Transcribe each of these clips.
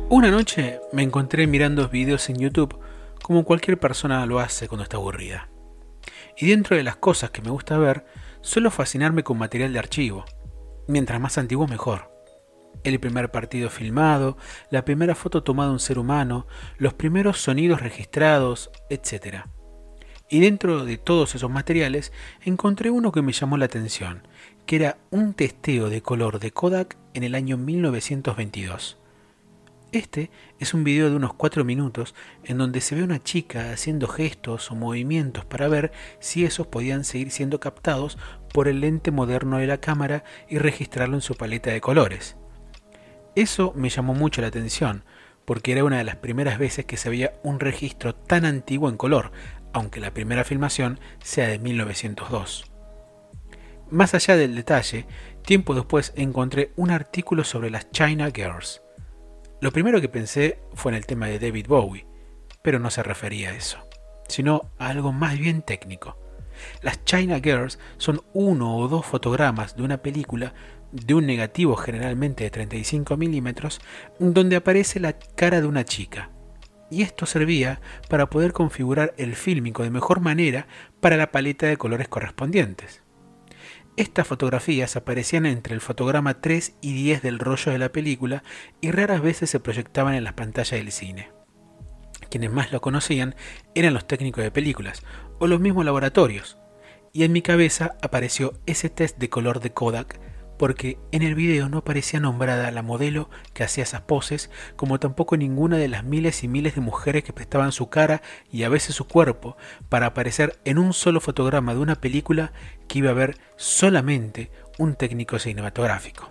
Una noche me encontré mirando videos en YouTube como cualquier persona lo hace cuando está aburrida. Y dentro de las cosas que me gusta ver, suelo fascinarme con material de archivo. Mientras más antiguo mejor. El primer partido filmado, la primera foto tomada de un ser humano, los primeros sonidos registrados, etc. Y dentro de todos esos materiales encontré uno que me llamó la atención, que era un testeo de color de Kodak en el año 1922. Este es un video de unos 4 minutos en donde se ve a una chica haciendo gestos o movimientos para ver si esos podían seguir siendo captados por el lente moderno de la cámara y registrarlo en su paleta de colores. Eso me llamó mucho la atención, porque era una de las primeras veces que se veía un registro tan antiguo en color, aunque la primera filmación sea de 1902. Más allá del detalle, tiempo después encontré un artículo sobre las China Girls. Lo primero que pensé fue en el tema de David Bowie, pero no se refería a eso, sino a algo más bien técnico. Las China Girls son uno o dos fotogramas de una película de un negativo generalmente de 35 milímetros donde aparece la cara de una chica. Y esto servía para poder configurar el fílmico de mejor manera para la paleta de colores correspondientes. Estas fotografías aparecían entre el fotograma 3 y 10 del rollo de la película y raras veces se proyectaban en las pantallas del cine. Quienes más lo conocían eran los técnicos de películas o los mismos laboratorios, y en mi cabeza apareció ese test de color de Kodak porque en el video no aparecía nombrada la modelo que hacía esas poses, como tampoco ninguna de las miles y miles de mujeres que prestaban su cara y a veces su cuerpo para aparecer en un solo fotograma de una película que iba a ver solamente un técnico cinematográfico.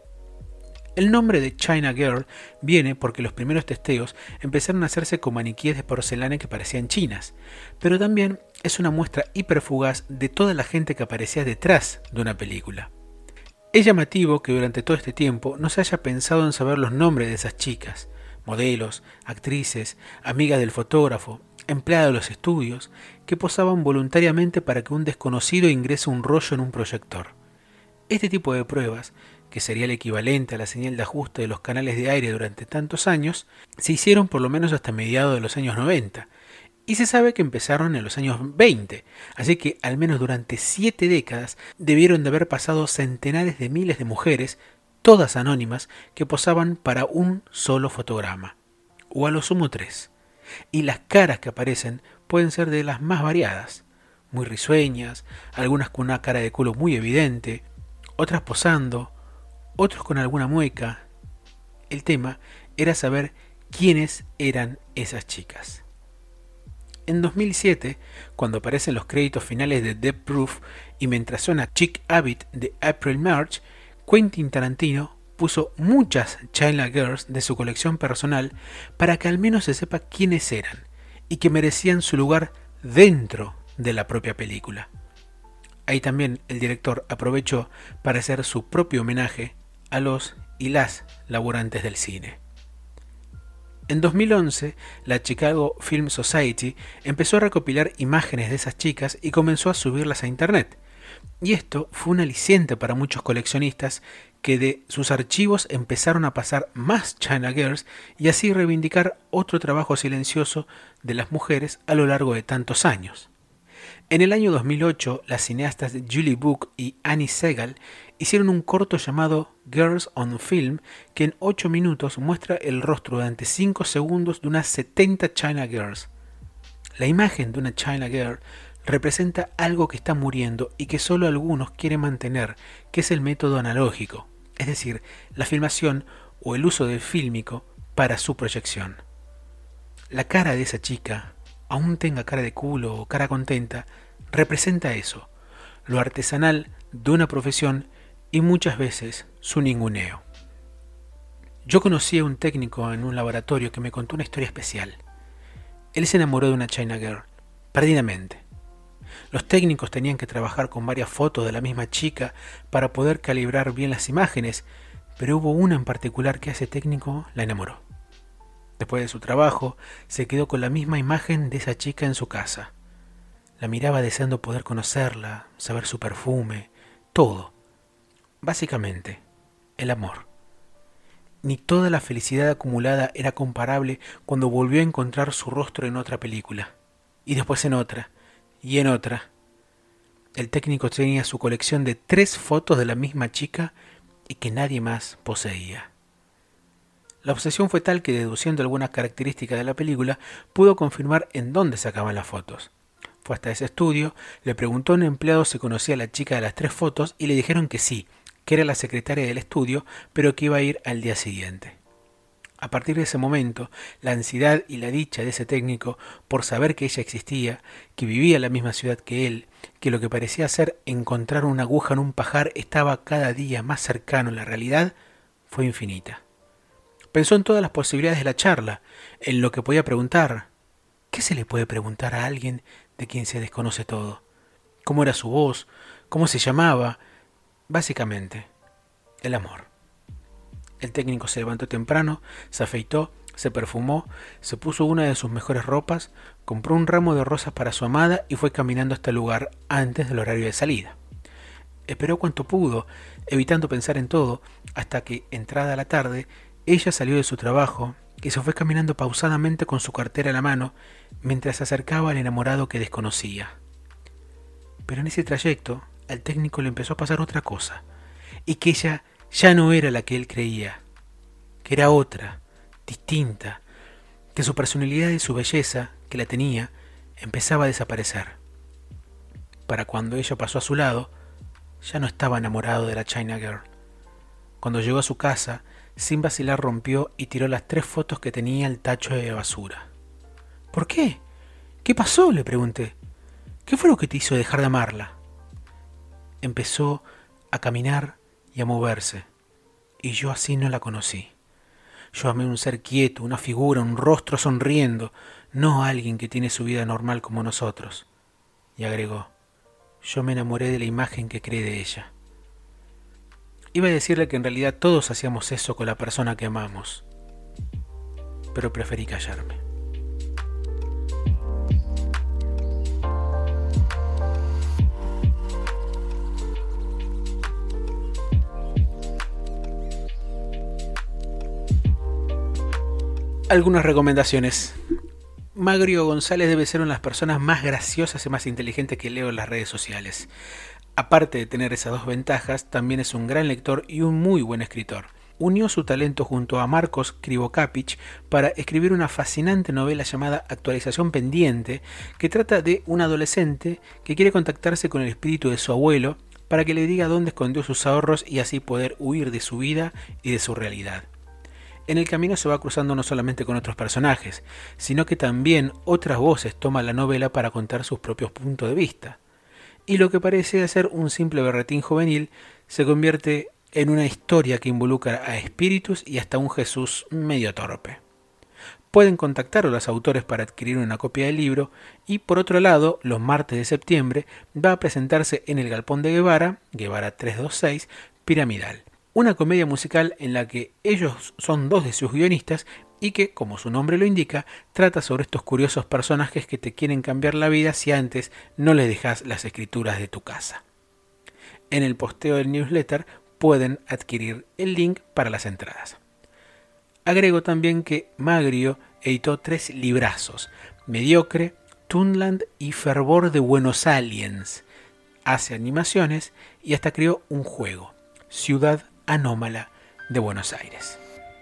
El nombre de China Girl viene porque los primeros testeos empezaron a hacerse con maniquíes de porcelana que parecían chinas, pero también es una muestra hiperfugaz de toda la gente que aparecía detrás de una película. Es llamativo que durante todo este tiempo no se haya pensado en saber los nombres de esas chicas, modelos, actrices, amigas del fotógrafo, empleadas de los estudios, que posaban voluntariamente para que un desconocido ingrese un rollo en un proyector. Este tipo de pruebas, que sería el equivalente a la señal de ajuste de los canales de aire durante tantos años, se hicieron por lo menos hasta mediados de los años 90, y se sabe que empezaron en los años 20, así que al menos durante 7 décadas debieron de haber pasado centenares de miles de mujeres, todas anónimas, que posaban para un solo fotograma, o a lo sumo 3. Y las caras que aparecen pueden ser de las más variadas, muy risueñas, algunas con una cara de culo muy evidente, otras posando, otros con alguna mueca. El tema era saber quiénes eran esas chicas. En 2007, cuando aparecen los créditos finales de Death Proof y mientras suena Chick Habit de April March, Quentin Tarantino puso muchas China Girls de su colección personal para que al menos se sepa quiénes eran y que merecían su lugar dentro de la propia película. Ahí también el director aprovechó para hacer su propio homenaje a los y las laburantes del cine. En 2011, la Chicago Film Society empezó a recopilar imágenes de esas chicas y comenzó a subirlas a internet. Y esto fue un aliciente para muchos coleccionistas que de sus archivos empezaron a pasar más China Girls y así reivindicar otro trabajo silencioso de las mujeres a lo largo de tantos años. En el año 2008, las cineastas Julie Book y Annie Segal hicieron un corto llamado Girls on Film que en 8 minutos muestra el rostro durante 5 segundos de unas 70 China Girls. La imagen de una China Girl representa algo que está muriendo y que solo algunos quieren mantener, que es el método analógico, es decir, la filmación o el uso del fílmico para su proyección. La cara de esa chica, aún tenga cara de culo o cara contenta, representa eso, lo artesanal de una profesión y muchas veces su ninguneo. Yo conocí a un técnico en un laboratorio que me contó una historia especial. Él se enamoró de una China Girl, perdidamente. Los técnicos tenían que trabajar con varias fotos de la misma chica para poder calibrar bien las imágenes, pero hubo una en particular que a ese técnico la enamoró. Después de su trabajo, se quedó con la misma imagen de esa chica en su casa. La miraba deseando poder conocerla, saber su perfume, todo. Básicamente, el amor. ni toda la felicidad acumulada era comparable cuando volvió a encontrar su rostro en otra película, y después en otra, y en otra. El técnico tenía su colección de 3 fotos de la misma chica y que nadie más poseía. La obsesión fue tal que, deduciendo algunas características de la película, pudo confirmar en dónde sacaban las fotos. Fue hasta ese estudio, le preguntó a un empleado si conocía a la chica de las 3 fotos y le dijeron que sí, que era la secretaria del estudio, pero que iba a ir al día siguiente. A partir de ese momento, la ansiedad y la dicha de ese técnico por saber que ella existía, que vivía en la misma ciudad que él, que lo que parecía ser encontrar una aguja en un pajar estaba cada día más cercano a la realidad, fue infinita. Pensó en todas las posibilidades de la charla, en lo que podía preguntar. ¿Qué se le puede preguntar a alguien de quien se desconoce todo? ¿Cómo era su voz? ¿Cómo se llamaba? Básicamente, el amor. El técnico se levantó temprano, se afeitó, se perfumó, se puso una de sus mejores ropas, compró un ramo de rosas para su amada y fue caminando hasta el lugar antes del horario de salida. Esperó cuanto pudo, evitando pensar en todo, hasta que, entrada la tarde, ella salió de su trabajo y se fue caminando pausadamente con su cartera en la mano mientras se acercaba al enamorado que desconocía. Pero en ese trayecto, al técnico le empezó a pasar otra cosa, y que ella ya no era la que él creía, que era otra, distinta, que su personalidad y su belleza, que la tenía, empezaba a desaparecer. Para cuando ella pasó a su lado, ya no estaba enamorado de la China Girl. Cuando llegó a su casa, sin vacilar rompió y tiró las 3 fotos que tenía al tacho de basura. ¿Por qué? ¿Qué pasó?, le pregunté. ¿Qué fue lo que te hizo dejar de amarla? Empezó a caminar y a moverse, y yo así no la conocí. Yo amé un ser quieto, una figura, un rostro sonriendo, no a alguien que tiene su vida normal como nosotros. Y agregó, yo me enamoré de la imagen que creé de ella. Iba a decirle que en realidad todos hacíamos eso con la persona que amamos, pero preferí callarme. Algunas recomendaciones. Magrio González debe ser una de las personas más graciosas y más inteligentes que leo en las redes sociales. Aparte de tener esas 2 ventajas, también es un gran lector y un muy buen escritor. Unió su talento junto a Marcos Krivokapich para escribir una fascinante novela llamada Actualización Pendiente, que trata de un adolescente que quiere contactarse con el espíritu de su abuelo para que le diga dónde escondió sus ahorros y así poder huir de su vida y de su realidad. En el camino se va cruzando no solamente con otros personajes, sino que también otras voces toman la novela para contar sus propios puntos de vista. Y lo que parece ser un simple berretín juvenil se convierte en una historia que involucra a espíritus y hasta un Jesús medio torpe. Pueden contactar a los autores para adquirir una copia del libro y, por otro lado, los martes de septiembre va a presentarse en el Galpón de Guevara, Guevara 326, Piramidal. Una comedia musical en la que ellos son 2 de sus guionistas y que, como su nombre lo indica, trata sobre estos curiosos personajes que te quieren cambiar la vida si antes no les dejas las escrituras de tu casa. En el posteo del newsletter pueden adquirir el link para las entradas. Agrego también que Magrio editó 3 librazos, Mediocre, Tunland y Fervor de Buenos Aliens. Hace animaciones y hasta creó un juego, Ciudad Anómala de Buenos Aires.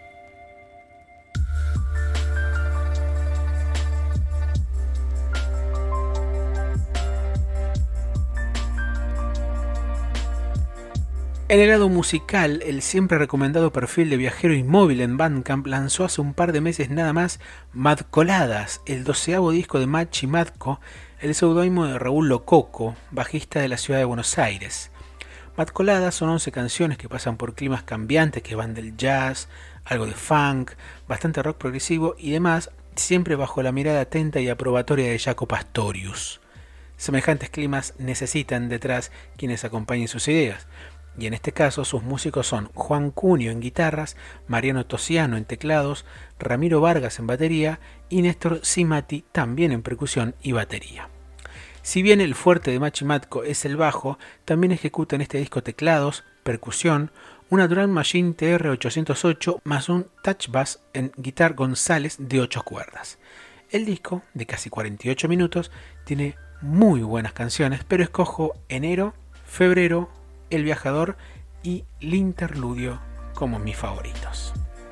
En el lado musical, el siempre recomendado perfil de Viajero Inmóvil en Bandcamp lanzó hace un par de meses nada más Madcoladas, el 12º disco de Machi Madco, el seudónimo de Raúl Lococo, bajista de la ciudad de Buenos Aires. Madcoladas son 11 canciones que pasan por climas cambiantes que van del jazz, algo de funk, bastante rock progresivo y demás, siempre bajo la mirada atenta y aprobatoria de Jaco Pastorius. Semejantes climas necesitan detrás quienes acompañen sus ideas, y en este caso sus músicos son Juan Cunio en guitarras, Mariano Tosiano en teclados, Ramiro Vargas en batería y Néstor Cimati también en percusión y batería. Si bien el fuerte de Machi Matco es el bajo, también ejecuta en este disco teclados, percusión, una Drum Machine TR-808 más un Touch Bass en Guitar González de 8 cuerdas. El disco, de casi 48 minutos, tiene muy buenas canciones, pero escojo Enero, Febrero, El Viajador y L'interludio como mis favoritos.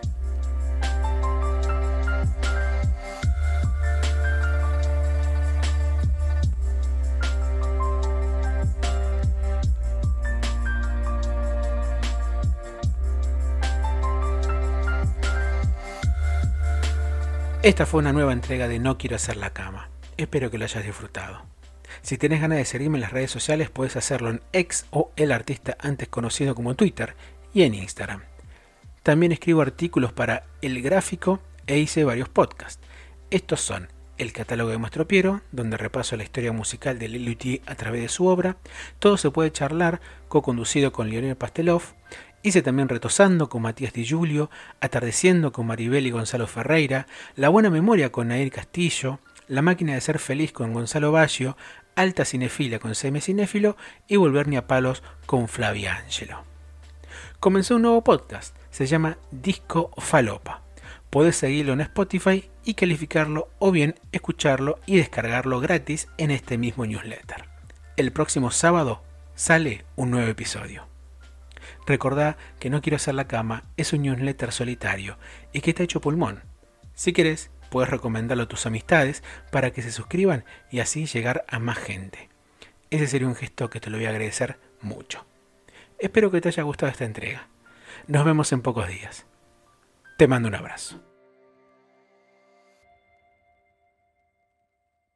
Esta fue una nueva entrega de No Quiero Hacer la Cama. Espero que lo hayas disfrutado. Si tenés ganas de seguirme en las redes sociales, puedes hacerlo en X o el artista antes conocido como Twitter y en Instagram. También escribo artículos para El Gráfico e hice varios podcasts. Estos son El Catálogo de Mastro Piero, donde repaso la historia musical de Lelutier a través de su obra. Todo se puede charlar, co-conducido con Lionel Pastelov. Hice también Retosando con Matías Di Giulio, Atardeciendo con Maribel y Gonzalo Ferreira, La Buena Memoria con Nair Castillo, La Máquina de Ser Feliz con Gonzalo Baggio, Alta Cinefila con CM Cinéfilo y Volver ni a Palos con Flavia Angelo. Comenzó un nuevo podcast, se llama Disco Falopa. Podés seguirlo en Spotify y calificarlo o bien escucharlo y descargarlo gratis en este mismo newsletter. El próximo sábado sale un nuevo episodio. Recordá que No Quiero Hacer la Cama es un newsletter solitario y que está hecho pulmón. Si querés, puedes recomendarlo a tus amistades para que se suscriban y así llegar a más gente. Ese sería un gesto que te lo voy a agradecer mucho. Espero que te haya gustado esta entrega. Nos vemos en pocos días. Te mando un abrazo.